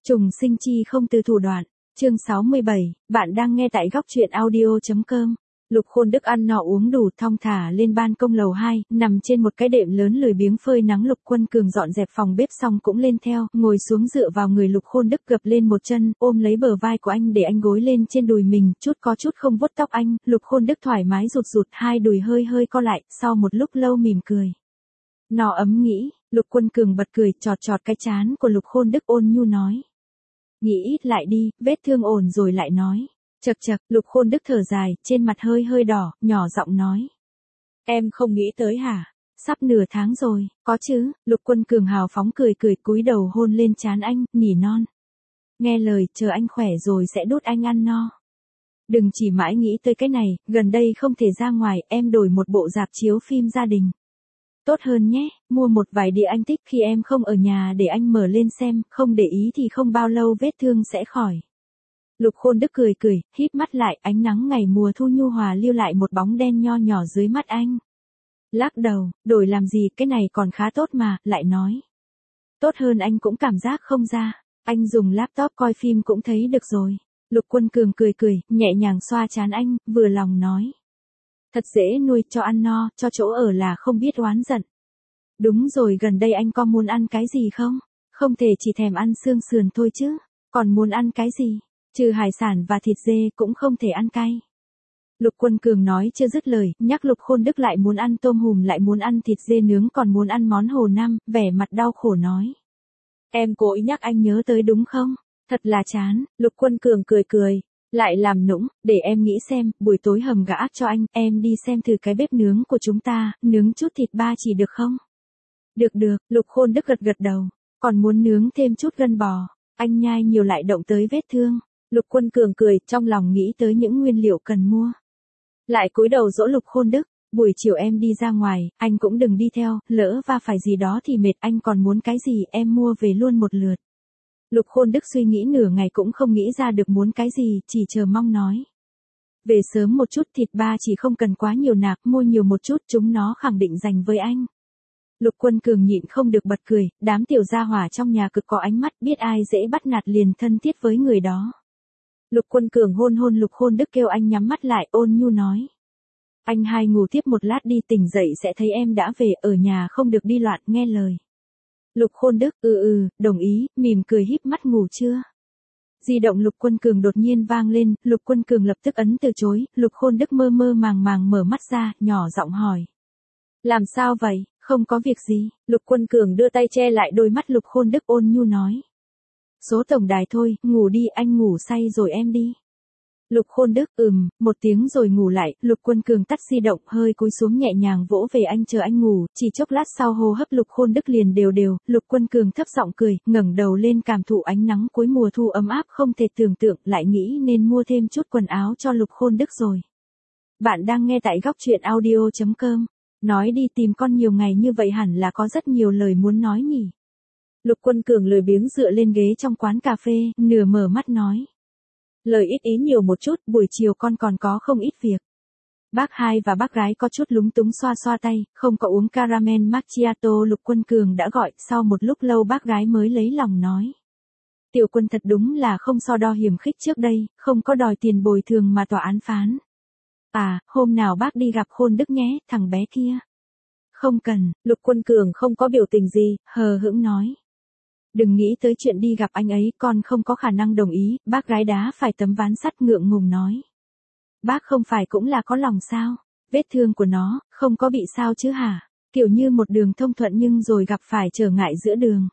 Trùng sinh chi không từ thủ đoạn. Chương 67, bạn đang nghe tại góc truyện audio.com. Lục Khôn Đức ăn no uống đủ thong thả lên ban công lầu 2, nằm trên một cái đệm lớn lười biếng phơi nắng. Lục Quân Cường dọn dẹp phòng bếp xong cũng lên theo, ngồi xuống dựa vào người Lục Khôn Đức, gập lên một chân, ôm lấy bờ vai của anh để anh gối lên trên đùi mình, có chút không vuốt tóc anh. Lục Khôn Đức thoải mái rụt rụt hai đùi hơi hơi co lại, sau một lúc lâu mỉm cười. No ấm nghĩ, Lục Quân Cường bật cười, chọt chọt cái trán của Lục Khôn Đức ôn nhu nói. Nghĩ ít lại đi, vết thương ổn rồi lại nói. Chậc chậc, Lục Khôn Đức thở dài, trên mặt hơi hơi đỏ, nhỏ giọng nói. Em không nghĩ tới hả? Sắp nửa tháng rồi, có chứ. Lục Quân Cường hào phóng cười cúi đầu hôn lên trán anh, nỉ non. Nghe lời, chờ anh khỏe rồi sẽ đút anh ăn no. Đừng chỉ mãi nghĩ tới cái này, gần đây không thể ra ngoài, em đổi một bộ rạp chiếu phim gia đình. Tốt hơn nhé, mua một vài đĩa anh thích khi em không ở nhà để anh mở lên xem, không để ý thì không bao lâu vết thương sẽ khỏi. Lục Khôn Đức cười, híp mắt lại, ánh nắng ngày mùa thu nhu hòa lưu lại một bóng đen nho nhỏ dưới mắt anh. Lắc đầu, đổi làm gì, cái này còn khá tốt mà, lại nói. Tốt hơn anh cũng cảm giác không ra, anh dùng laptop coi phim cũng thấy được rồi. Lục Quân Cường cười, nhẹ nhàng xoa trán anh, vừa lòng nói. Thật dễ nuôi, cho ăn no, cho chỗ ở là không biết oán giận. Đúng rồi, gần đây anh có muốn ăn cái gì không? Không thể chỉ thèm ăn xương sườn thôi chứ, còn muốn ăn cái gì? Trừ hải sản và thịt dê cũng không thể ăn cay. Lục Quân Cường nói chưa dứt lời, nhắc Lục Khôn Đức lại muốn ăn tôm hùm, lại muốn ăn thịt dê nướng, còn muốn ăn món Hồ Nam, vẻ mặt đau khổ nói. Em cố ý nhắc anh nhớ tới đúng không? Thật là chán. Lục Quân Cường cười, lại làm nũng, để em nghĩ xem, buổi tối hầm gà ác cho anh, em đi xem thử cái bếp nướng của chúng ta, nướng chút thịt ba chỉ được không? Được, Lục Khôn Đức gật đầu, còn muốn nướng thêm chút gân bò, anh nhai nhiều lại động tới vết thương. Lục Quân Cường cười, trong lòng nghĩ tới những nguyên liệu cần mua. Lại cúi đầu dỗ Lục Khôn Đức, buổi chiều em đi ra ngoài, anh cũng đừng đi theo, lỡ va phải gì đó thì mệt, anh còn muốn cái gì em mua về luôn một lượt. Lục Khôn Đức suy nghĩ nửa ngày cũng không nghĩ ra được muốn cái gì, chỉ chờ mong nói. Về sớm một chút, thịt ba chỉ không cần quá nhiều nạc, mua nhiều một chút, chúng nó khẳng định dành với anh. Lục Quân Cường nhịn không được bật cười, đám tiểu gia hỏa trong nhà cực có ánh mắt, biết ai dễ bắt nạt liền thân thiết với người đó. Lục Quân Cường hôn Lục Khôn Đức, kêu anh nhắm mắt lại, ôn nhu nói. Anh hai ngủ tiếp một lát đi, tỉnh dậy sẽ thấy em đã về, ở nhà không được đi loạn, nghe lời. Lục Khôn Đức, đồng ý, mỉm cười híp mắt. Ngủ chưa? Di động Lục Quân Cường đột nhiên vang lên, Lục Quân Cường lập tức ấn từ chối, Lục Khôn Đức mơ màng mở mắt ra, nhỏ giọng hỏi. Làm sao vậy, không có việc gì. Lục Quân Cường đưa tay che lại đôi mắt Lục Khôn Đức, ôn nhu nói. Số tổng đài thôi, ngủ đi, anh ngủ say rồi em đi. Lục Khôn Đức, một tiếng rồi ngủ lại. Lục Quân Cường tắt di động, hơi cúi xuống nhẹ nhàng vỗ về anh, chờ anh ngủ, chỉ chốc lát sau hô hấp Lục Khôn Đức liền đều. Lục Quân Cường thấp giọng cười, ngẩng đầu lên cảm thụ ánh nắng cuối mùa thu ấm áp không thể tưởng tượng, lại nghĩ nên mua thêm chút quần áo cho Lục Khôn Đức rồi. Bạn đang nghe tại góc truyện audio.com. Nói đi tìm con nhiều ngày như vậy hẳn là có rất nhiều lời muốn nói nhỉ. Lục Quân Cường lười biếng dựa lên ghế trong quán cà phê, nửa mở mắt nói. Lời ít ý nhiều một chút, buổi chiều con còn có không ít việc. Bác hai và bác gái có chút lúng túng xoa tay, không có uống caramel macchiato. Lục Quân Cường đã gọi, sau một lúc lâu bác gái mới lấy lòng nói. Tiểu Quân thật đúng là không so đo hiểm khích trước đây, không có đòi tiền bồi thường mà tòa án phán. À, hôm nào bác đi gặp Khôn Đức nhé, thằng bé kia. Không cần. Lục Quân Cường không có biểu tình gì, hờ hững nói. Đừng nghĩ tới chuyện đi gặp anh ấy, con không có khả năng đồng ý. Bác gái đá phải tấm ván sắt, ngượng ngùng nói. Bác không phải cũng là có lòng sao? Vết thương của nó, không có bị sao chứ hả? Kiểu như một đường thông thuận nhưng rồi gặp phải trở ngại giữa đường.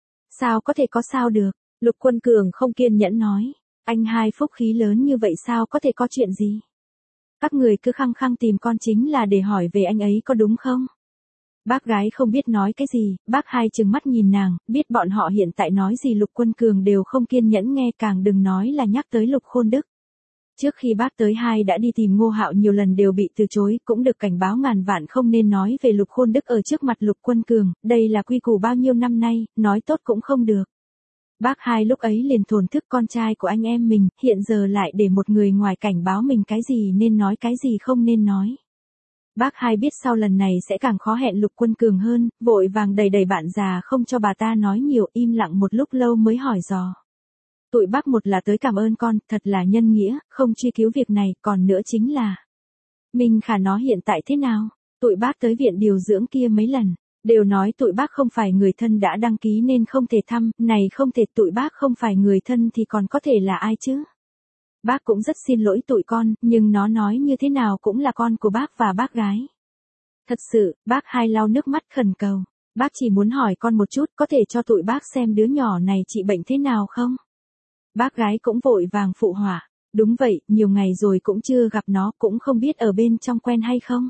Sao có thể có sao được? Lục Quân Cường không kiên nhẫn nói. Anh hai phúc khí lớn như vậy sao có thể có chuyện gì? Các người cứ khăng khăng tìm con chính là để hỏi về anh ấy có đúng không? Bác gái không biết nói cái gì, bác hai trừng mắt nhìn nàng, biết bọn họ hiện tại nói gì Lục Quân Cường đều không kiên nhẫn nghe, càng đừng nói là nhắc tới Lục Khôn Đức. Trước khi bác tới hai đã đi tìm Ngô Hạo nhiều lần đều bị từ chối, cũng được cảnh báo ngàn vạn không nên nói về Lục Khôn Đức ở trước mặt Lục Quân Cường, đây là quy củ bao nhiêu năm nay, nói tốt cũng không được. Bác hai lúc ấy liền thổn thức con trai của anh em mình, hiện giờ lại để một người ngoài cảnh báo mình cái gì nên nói cái gì không nên nói. Bác hai biết sau lần này sẽ càng khó hẹn Lục Quân Cường hơn, vội vàng đẩy bạn già không cho bà ta nói nhiều, im lặng một lúc lâu mới hỏi dò. Tụi bác một là tới cảm ơn con, thật là nhân nghĩa, không truy cứu việc này, còn nữa chính là Minh Khả nó hiện tại thế nào? Tụi bác tới viện điều dưỡng kia mấy lần, đều nói tụi bác không phải người thân đã đăng ký nên không thể thăm, này không thể, tụi bác không phải người thân thì còn có thể là ai chứ? Bác cũng rất xin lỗi tụi con, nhưng nó nói như thế nào cũng là con của bác và bác gái. Thật sự, bác Hai lau nước mắt khẩn cầu. Bác chỉ muốn hỏi con một chút, có thể cho tụi bác xem đứa nhỏ này trị bệnh thế nào không? Bác gái cũng vội vàng phụ họa. Đúng vậy, nhiều ngày rồi cũng chưa gặp nó, cũng không biết ở bên trong quen hay không.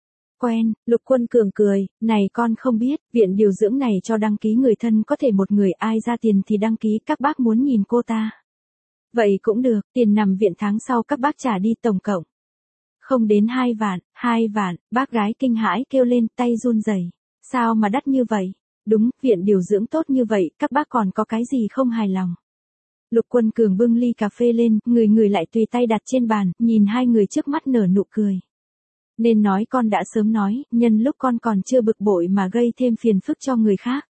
Quen, Lục Quân Cường cười, này con không biết, viện điều dưỡng này cho đăng ký người thân có thể một người, ai ra tiền thì đăng ký, các bác muốn nhìn cô ta. Vậy cũng được, tiền nằm viện tháng sau các bác trả đi tổng cộng. Không đến 2 vạn, 2 vạn, bác gái kinh hãi kêu lên, tay run rẩy. Sao mà đắt như vậy? Đúng, viện điều dưỡng tốt như vậy, các bác còn có cái gì không hài lòng? Lục Quân Cường bưng ly cà phê lên, người lại tùy tay đặt trên bàn, nhìn hai người trước mắt nở nụ cười. Nên nói con đã sớm nói, nhân lúc con còn chưa bực bội mà gây thêm phiền phức cho người khác.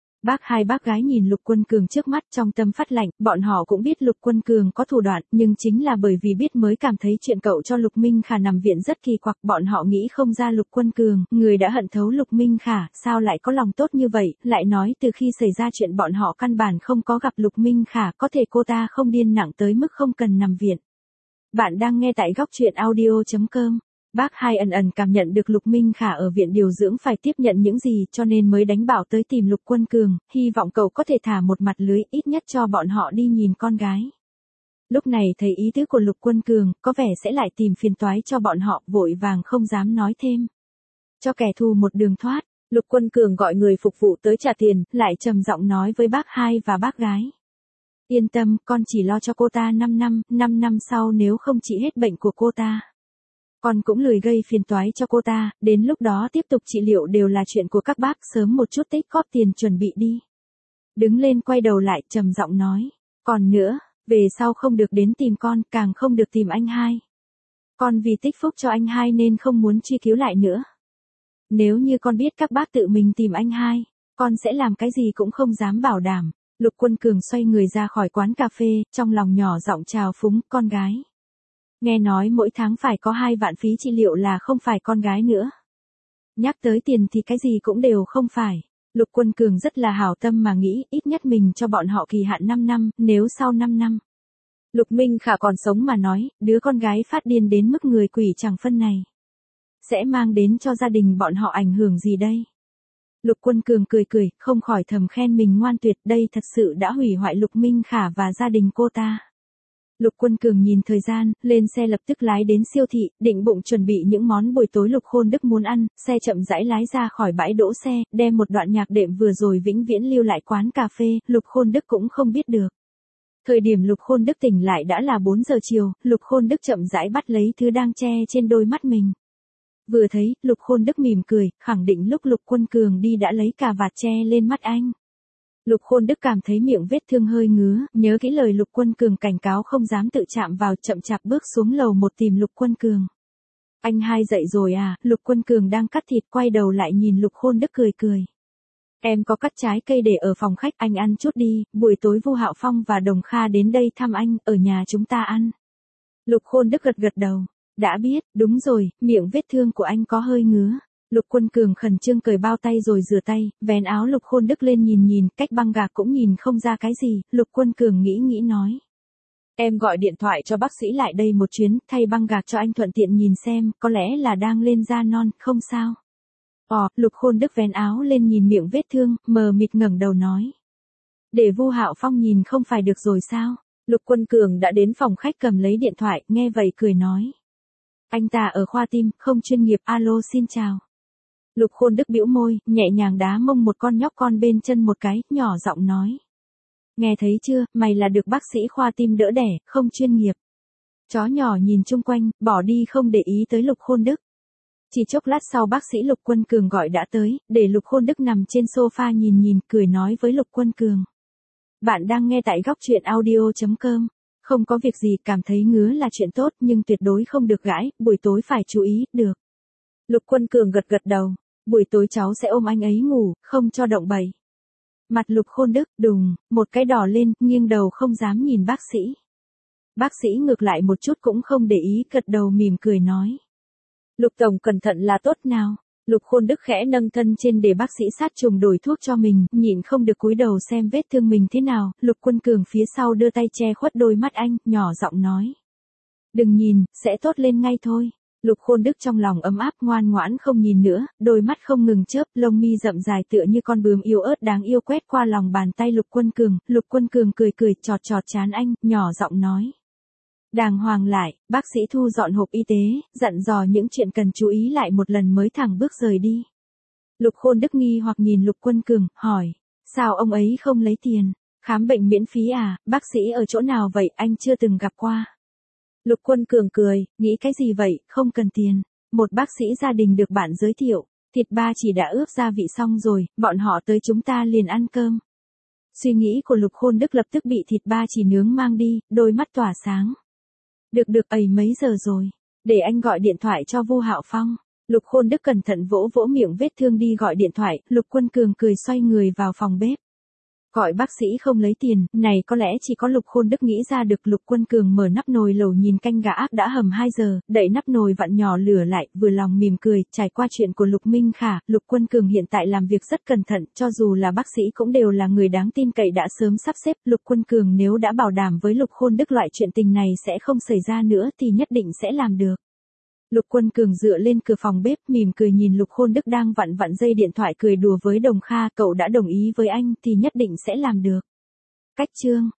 Hai bác gái nhìn Lục Quân Cường trước mắt trong tâm phát lạnh, bọn họ cũng biết Lục Quân Cường có thủ đoạn, nhưng chính là bởi vì biết mới cảm thấy chuyện cậu cho Lục Minh Khả nằm viện rất kỳ quặc, bọn họ nghĩ không ra Lục Quân Cường, người đã hận thấu Lục Minh Khả, sao lại có lòng tốt như vậy, lại nói từ khi xảy ra chuyện bọn họ căn bản không có gặp Lục Minh Khả, có thể cô ta không điên nặng tới mức không cần nằm viện. Bạn đang nghe tại góc truyện audio.com. Bác Hai ẩn cảm nhận được Lục Minh Khả ở viện điều dưỡng phải tiếp nhận những gì cho nên mới đánh bảo tới tìm Lục Quân Cường, hy vọng cậu có thể thả một mặt lưới ít nhất cho bọn họ đi nhìn con gái. Lúc này thấy ý tứ của Lục Quân Cường, có vẻ sẽ lại tìm phiền toái cho bọn họ, vội vàng không dám nói thêm. Cho kẻ thù một đường thoát, Lục Quân Cường gọi người phục vụ tới trả tiền, lại trầm giọng nói với bác Hai và bác gái. Yên tâm, con chỉ lo cho cô ta 5 năm sau nếu không trị hết bệnh của cô ta. Con cũng lười gây phiền toái cho cô ta, đến lúc đó tiếp tục trị liệu đều là chuyện của các bác, sớm một chút tích góp tiền chuẩn bị đi. Đứng lên quay đầu lại trầm giọng nói, còn nữa, về sau không được đến tìm con, càng không được tìm anh Hai. Con vì tích phúc cho anh Hai nên không muốn truy cứu lại nữa. Nếu như con biết các bác tự mình tìm anh Hai, con sẽ làm cái gì cũng không dám bảo đảm. Lục Quân Cường xoay người ra khỏi quán cà phê, trong lòng nhỏ giọng chào phúng, con gái. Nghe nói mỗi tháng phải có 2 vạn phí trị liệu là không phải con gái nữa. Nhắc tới tiền thì cái gì cũng đều không phải. Lục Quân Cường rất là hảo tâm mà nghĩ ít nhất mình cho bọn họ kỳ hạn 5 năm, nếu sau 5 năm. Lục Minh Khả còn sống mà nói, đứa con gái phát điên đến mức người quỷ chẳng phân này. Sẽ mang đến cho gia đình bọn họ ảnh hưởng gì đây? Lục Quân Cường cười, không khỏi thầm khen mình ngoan tuyệt, đây thật sự đã hủy hoại Lục Minh Khả và gia đình cô ta. Lục Quân Cường nhìn thời gian, lên xe lập tức lái đến siêu thị, định bụng chuẩn bị những món buổi tối Lục Khôn Đức muốn ăn, xe chậm rãi lái ra khỏi bãi đỗ xe, đem một đoạn nhạc đệm vừa rồi vĩnh viễn lưu lại quán cà phê, Lục Khôn Đức cũng không biết được. Thời điểm Lục Khôn Đức tỉnh lại đã là 4 giờ chiều, Lục Khôn Đức chậm rãi bắt lấy thứ đang che trên đôi mắt mình. Vừa thấy, Lục Khôn Đức mỉm cười, khẳng định lúc Lục Quân Cường đi đã lấy cà vạt che lên mắt anh. Lục Khôn Đức cảm thấy miệng vết thương hơi ngứa, nhớ kỹ lời Lục Quân Cường cảnh cáo không dám tự chạm vào, chậm chạp bước xuống lầu 1 tìm Lục Quân Cường. Anh Hai dậy rồi à? Lục Quân Cường đang cắt thịt quay đầu lại nhìn Lục Khôn Đức cười. Em có cắt trái cây để ở phòng khách, anh ăn chút đi, buổi tối Vu Hạo Phong và Đồng Kha đến đây thăm anh, ở nhà chúng ta ăn. Lục Khôn Đức gật đầu. Đã biết, đúng rồi, miệng vết thương của anh có hơi ngứa. Lục Quân Cường khẩn trương cởi bao tay rồi rửa tay, vén áo Lục Khôn Đức lên nhìn, cách băng gạc cũng nhìn không ra cái gì, Lục Quân Cường nghĩ nói. Em gọi điện thoại cho bác sĩ lại đây một chuyến, thay băng gạc cho anh thuận tiện nhìn xem, có lẽ là đang lên da non, không sao. Lục Khôn Đức vén áo lên nhìn miệng vết thương, mờ mịt ngẩng đầu nói. Để Vu Hạo Phong nhìn không phải được rồi sao? Lục Quân Cường đã đến phòng khách cầm lấy điện thoại, nghe vậy cười nói. Anh ta ở khoa tim, không chuyên nghiệp, alo xin chào. Lục Khôn Đức bĩu môi, nhẹ nhàng đá mông một con nhóc con bên chân một cái, nhỏ giọng nói. Nghe thấy chưa, mày là được bác sĩ khoa tim đỡ đẻ, không chuyên nghiệp. Chó nhỏ nhìn chung quanh, bỏ đi không để ý tới Lục Khôn Đức. Chỉ chốc lát sau bác sĩ Lục Quân Cường gọi đã tới, để Lục Khôn Đức nằm trên sofa nhìn, cười nói với Lục Quân Cường. Bạn đang nghe tại góc truyện audio.com. Không có việc gì, cảm thấy ngứa là chuyện tốt nhưng tuyệt đối không được gãi, buổi tối phải chú ý, được. Lục Quân Cường gật đầu, buổi tối cháu sẽ ôm anh ấy ngủ, không cho động bậy. Mặt Lục Khôn Đức đùng, một cái đỏ lên, nghiêng đầu không dám nhìn bác sĩ. Bác sĩ ngược lại một chút cũng không để ý, gật đầu mỉm cười nói. Lục tổng cẩn thận là tốt nào. Lục Khôn Đức khẽ nâng thân trên để bác sĩ sát trùng đổi thuốc cho mình, nhịn không được cúi đầu xem vết thương mình thế nào. Lục Quân Cường phía sau đưa tay che khuất đôi mắt anh, nhỏ giọng nói. Đừng nhìn, sẽ tốt lên ngay thôi. Lục Khôn Đức trong lòng ấm áp ngoan ngoãn không nhìn nữa, đôi mắt không ngừng chớp, lông mi rậm dài tựa như con bướm yếu ớt đáng yêu quét qua lòng bàn tay Lục Quân Cường. Lục Quân Cường cười cười chọt chọt trán anh, nhỏ giọng nói. Đàng hoàng lại, bác sĩ thu dọn hộp y tế, dặn dò những chuyện cần chú ý lại một lần mới thẳng bước rời đi. Lục Khôn Đức nghi hoặc nhìn Lục Quân Cường, hỏi, sao ông ấy không lấy tiền? Khám bệnh miễn phí à, bác sĩ ở chỗ nào vậy, anh chưa từng gặp qua. Lục Quân Cường cười, nghĩ cái gì vậy, không cần tiền. Một bác sĩ gia đình được bạn giới thiệu, thịt ba chỉ đã ướp gia vị xong rồi, bọn họ tới chúng ta liền ăn cơm. Suy nghĩ của Lục Khôn Đức lập tức bị thịt ba chỉ nướng mang đi, đôi mắt tỏa sáng. Được ấy mấy giờ rồi, để anh gọi điện thoại cho Vu Hạo Phong. Lục Khôn Đức cẩn thận vỗ vỗ miệng vết thương đi gọi điện thoại, Lục Quân Cường cười xoay người vào phòng bếp. Gọi bác sĩ không lấy tiền, này có lẽ chỉ có Lục Khôn Đức nghĩ ra được. Lục Quân Cường mở nắp nồi lẩu nhìn canh gà ác đã hầm 2 giờ, đậy nắp nồi vặn nhỏ lửa lại, vừa lòng mỉm cười, trải qua chuyện của Lục Minh Khả, Lục Quân Cường hiện tại làm việc rất cẩn thận, cho dù là bác sĩ cũng đều là người đáng tin cậy đã sớm sắp xếp. Lục Quân Cường nếu đã bảo đảm với Lục Khôn Đức loại chuyện tình này sẽ không xảy ra nữa thì nhất định sẽ làm được. Lục Quân Cường dựa lên cửa phòng bếp, mỉm cười nhìn Lục Khôn Đức đang vặn dây điện thoại cười đùa với Đồng Kha, cậu đã đồng ý với anh thì nhất định sẽ làm được. Cách chương